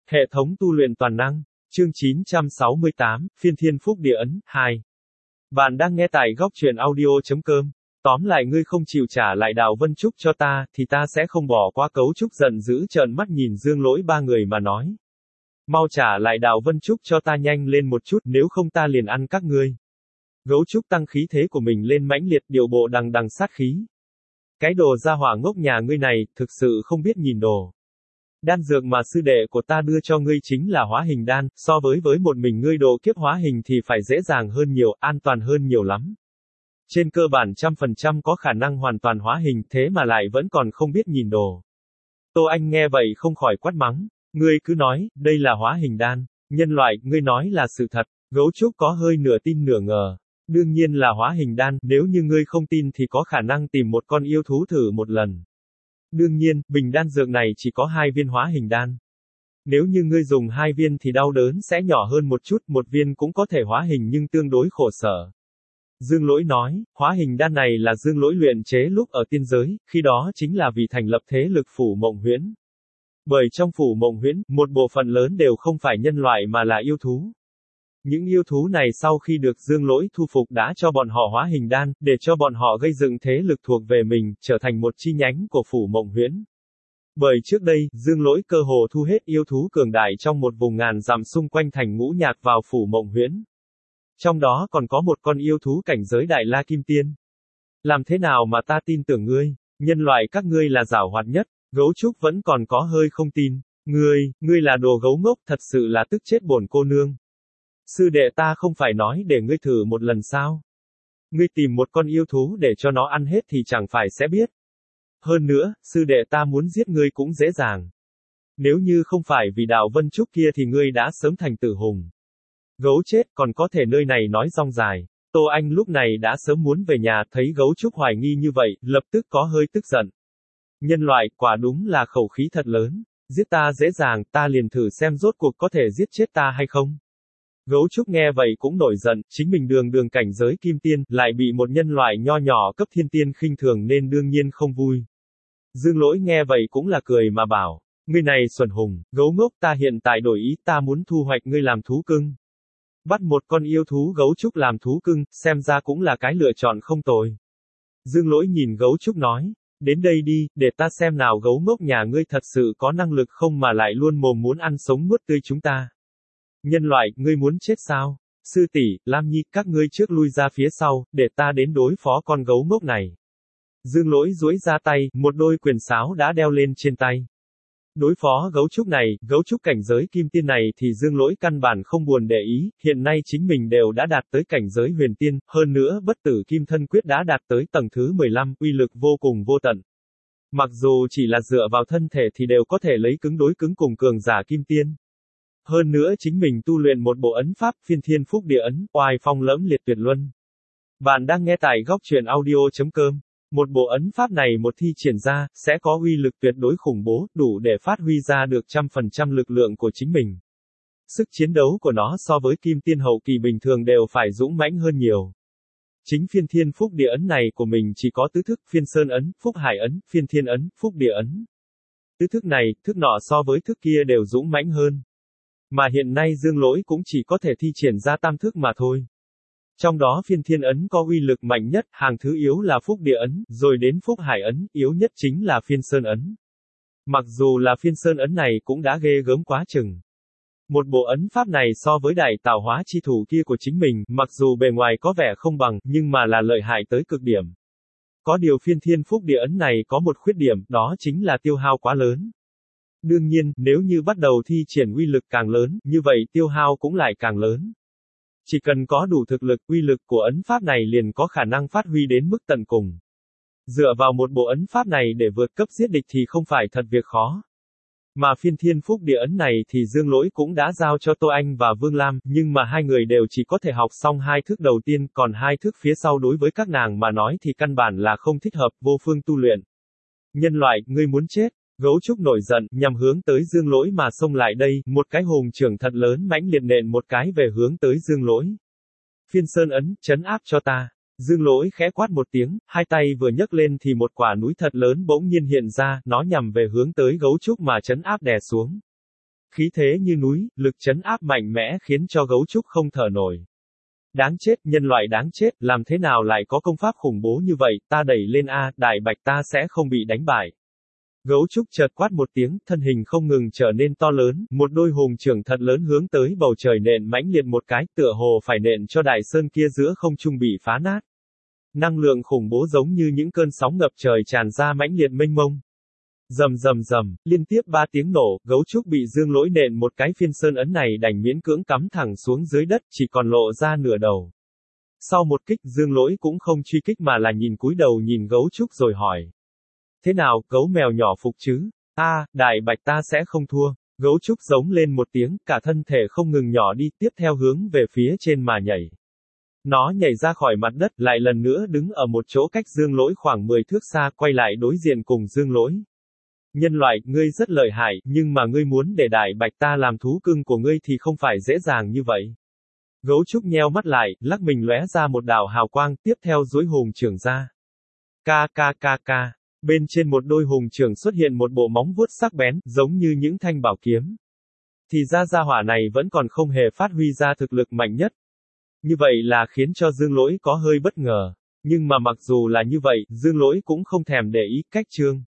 Hệ thống tu luyện toàn năng. Chương 968, Phiên Thiên Phúc Địa Ấn, 2. Bạn đang nghe tại góc truyện audio.com. Tóm lại ngươi không chịu trả lại Đào Vân Trúc cho ta, thì ta sẽ không bỏ qua. Cấu Trúc giận dữ trợn mắt nhìn Dương Lỗi ba người mà nói. Mau trả lại Đào Vân Trúc cho ta nhanh lên một chút, nếu không ta liền ăn các ngươi. Gấu Trúc tăng khí thế của mình lên mãnh liệt, điệu bộ đằng đằng sát khí. Cái đồ gia hỏa ngốc nhà ngươi này, thực sự không biết nhìn đồ. Đan dược mà sư đệ của ta đưa cho ngươi chính là hóa hình đan, so với một mình ngươi độ kiếp hóa hình thì phải dễ dàng hơn nhiều, an toàn hơn nhiều lắm. Trên cơ bản 100% có khả năng hoàn toàn hóa hình, thế mà lại vẫn còn không biết nhìn đồ. Tô Anh nghe vậy không khỏi quát mắng, ngươi cứ nói, đây là hóa hình đan, nhân loại, ngươi nói là sự thật. Gấu Trúc có hơi nửa tin nửa ngờ. Đương nhiên là hóa hình đan, nếu như ngươi không tin thì có khả năng tìm một con yêu thú thử một lần. Đương nhiên, bình đan dược này chỉ có 2 viên hóa hình đan. Nếu như ngươi dùng 2 viên thì đau đớn sẽ nhỏ hơn một chút, một viên cũng có thể hóa hình nhưng tương đối khổ sở. Dương Lỗi nói, hóa hình đan này là Dương Lỗi luyện chế lúc ở tiên giới, khi đó chính là vì thành lập thế lực Phủ Mộng Huyễn. Bởi trong Phủ Mộng Huyễn, một bộ phận lớn đều không phải nhân loại mà là yêu thú. Những yêu thú này sau khi được Dương Lỗi thu phục đã cho bọn họ hóa hình đan, để cho bọn họ gây dựng thế lực thuộc về mình, trở thành một chi nhánh của Phủ Mộng Huyễn. Bởi trước đây, Dương Lỗi cơ hồ thu hết yêu thú cường đại trong một vùng ngàn dặm xung quanh thành Ngũ Nhạc vào Phủ Mộng Huyễn. Trong đó còn có một con yêu thú cảnh giới Đại La Kim Tiên. Làm thế nào mà ta tin tưởng ngươi, nhân loại các ngươi là giảo hoạt nhất. Gấu Trúc vẫn còn có hơi không tin. Ngươi là đồ gấu ngốc, thật sự là tức chết bổn cô nương. Sư đệ ta không phải nói để ngươi thử một lần sao? Ngươi tìm một con yêu thú để cho nó ăn hết thì chẳng phải sẽ biết. Hơn nữa, sư đệ ta muốn giết ngươi cũng dễ dàng. Nếu như không phải vì Đào Vân Trúc kia thì ngươi đã sớm thành tử hùng. Gấu chết, còn có thể nơi này nói rong dài. Tô Anh lúc này đã sớm muốn về nhà, thấy Gấu Trúc hoài nghi như vậy, lập tức có hơi tức giận. Nhân loại, quả đúng là khẩu khí thật lớn. Giết ta dễ dàng, ta liền thử xem rốt cuộc có thể giết chết ta hay không. Gấu Trúc nghe vậy cũng nổi giận, chính mình đường cảnh giới kim tiên, lại bị một nhân loại nho nhỏ cấp thiên tiên khinh thường nên đương nhiên không vui. Dương Lỗi nghe vậy cũng là cười mà bảo, ngươi này xuẩn hùng, gấu ngốc, ta hiện tại đổi ý, ta muốn thu hoạch ngươi làm thú cưng. Bắt một con yêu thú Gấu Trúc làm thú cưng, xem ra cũng là cái lựa chọn không tồi. Dương Lỗi nhìn Gấu Trúc nói, đến đây đi, để ta xem nào gấu ngốc nhà ngươi thật sự có năng lực không mà lại luôn mồm muốn ăn sống nuốt tươi chúng ta. Nhân loại, ngươi muốn chết sao? Sư tỷ, Lam Nhi, các ngươi trước lui ra phía sau, để ta đến đối phó con gấu ngốc này. Dương Lỗi duỗi ra tay, một đôi quyền sáo đã đeo lên trên tay. Đối phó Gấu Trúc này, Gấu Trúc cảnh giới kim tiên này thì Dương Lỗi căn bản không buồn để ý, hiện nay chính mình đều đã đạt tới cảnh giới huyền tiên, hơn nữa bất tử kim thân quyết đã đạt tới tầng thứ 15, uy lực vô cùng vô tận. Mặc dù chỉ là dựa vào thân thể thì đều có thể lấy cứng đối cứng cùng cường giả kim tiên. Hơn nữa chính mình tu luyện một bộ ấn pháp, Phiên Thiên Phúc Địa Ấn, oai phong lẫm liệt tuyệt luân. Bạn đang nghe tại góc truyện audio.com. Một bộ ấn pháp này một thi triển ra, sẽ có uy lực tuyệt đối khủng bố, đủ để phát huy ra được 100% lực lượng của chính mình. Sức chiến đấu của nó so với kim tiên hậu kỳ bình thường đều phải dũng mãnh hơn nhiều. Chính Phiên Thiên Phúc Địa Ấn này của mình chỉ có tứ thức, Phiên Sơn Ấn, Phúc Hải Ấn, Phiên Thiên Ấn, Phúc Địa Ấn. Tứ thức này, thức nọ so với thức kia đều dũng mãnh hơn. Mà hiện nay Dương Lỗi cũng chỉ có thể thi triển ra tam thức mà thôi. Trong đó Phiên Thiên Ấn có uy lực mạnh nhất, hàng thứ yếu là Phúc Địa Ấn, rồi đến Phúc Hải Ấn, yếu nhất chính là Phiên Sơn Ấn. Mặc dù là Phiên Sơn Ấn này cũng đã ghê gớm quá chừng. Một bộ ấn pháp này so với Đại Tạo Hóa chi thủ kia của chính mình, mặc dù bề ngoài có vẻ không bằng, nhưng mà là lợi hại tới cực điểm. Có điều Phiên Thiên Phúc Địa Ấn này có một khuyết điểm, đó chính là tiêu hao quá lớn. Đương nhiên, nếu như bắt đầu thi triển uy lực càng lớn, như vậy tiêu hao cũng lại càng lớn. Chỉ cần có đủ thực lực, uy lực của ấn pháp này liền có khả năng phát huy đến mức tận cùng. Dựa vào một bộ ấn pháp này để vượt cấp giết địch thì không phải thật việc khó. Mà Phiên Thiên Phúc Địa Ấn này thì Dương Lỗi cũng đã giao cho Tô Anh và Vương Lam, nhưng mà hai người đều chỉ có thể học xong 2 thức đầu tiên, còn 2 thức phía sau đối với các nàng mà nói thì căn bản là không thích hợp, vô phương tu luyện. Nhân loại, ngươi muốn chết. Gấu Trúc nổi giận, nhằm hướng tới Dương Lỗi mà xông lại đây, một cái hùng trưởng thật lớn mãnh liệt nện một cái về hướng tới Dương Lỗi. Phiên Sơn Ấn, trấn áp cho ta. Dương Lỗi khẽ quát một tiếng, hai tay vừa nhấc lên thì một quả núi thật lớn bỗng nhiên hiện ra, nó nhằm về hướng tới Gấu Trúc mà trấn áp đè xuống. Khí thế như núi, lực trấn áp mạnh mẽ khiến cho gấu trúc không thở nổi. Đáng chết, nhân loại đáng chết, làm thế nào lại có công pháp khủng bố như vậy, ta đẩy lên a, đại bạch ta sẽ không bị đánh bại. Gấu trúc chợt quát một tiếng, thân hình không ngừng trở nên to lớn, một đôi hùng trưởng thật lớn hướng tới bầu trời nện mãnh liệt một cái, tựa hồ phải nện cho đại sơn kia giữa không trung bị phá nát. Năng lượng khủng bố giống như những cơn sóng ngập trời tràn ra mãnh liệt mênh mông. Rầm rầm rầm, liên tiếp 3 tiếng nổ, gấu trúc bị Dương Lỗi nện một cái phiên sơn ấn này đành miễn cưỡng cắm thẳng xuống dưới đất, chỉ còn lộ ra nửa đầu. Sau một kích, Dương Lỗi cũng không truy kích mà là nhìn cúi đầu nhìn gấu trúc rồi hỏi. Thế nào, gấu mèo nhỏ phục chứ? Đại bạch ta sẽ không thua. Gấu trúc giống lên một tiếng, cả thân thể không ngừng nhỏ đi, tiếp theo hướng về phía trên mà nhảy. Nó nhảy ra khỏi mặt đất, lại lần nữa đứng ở một chỗ cách Dương Lỗi khoảng 10 thước xa, quay lại đối diện cùng Dương Lỗi. Nhân loại, ngươi rất lợi hại, nhưng mà ngươi muốn để đại bạch ta làm thú cưng của ngươi thì không phải dễ dàng như vậy. Gấu trúc nheo mắt lại, lắc mình lóe ra một đạo hào quang, tiếp theo duỗi hùng trưởng ra. Ca. Bên trên một đôi hùng trưởng xuất hiện một bộ móng vuốt sắc bén, giống như những thanh bảo kiếm. Thì ra gia hỏa này vẫn còn không hề phát huy ra thực lực mạnh nhất. Như vậy là khiến cho Dương Lỗi có hơi bất ngờ. Nhưng mà mặc dù là như vậy, Dương Lỗi cũng không thèm để ý, cách chương.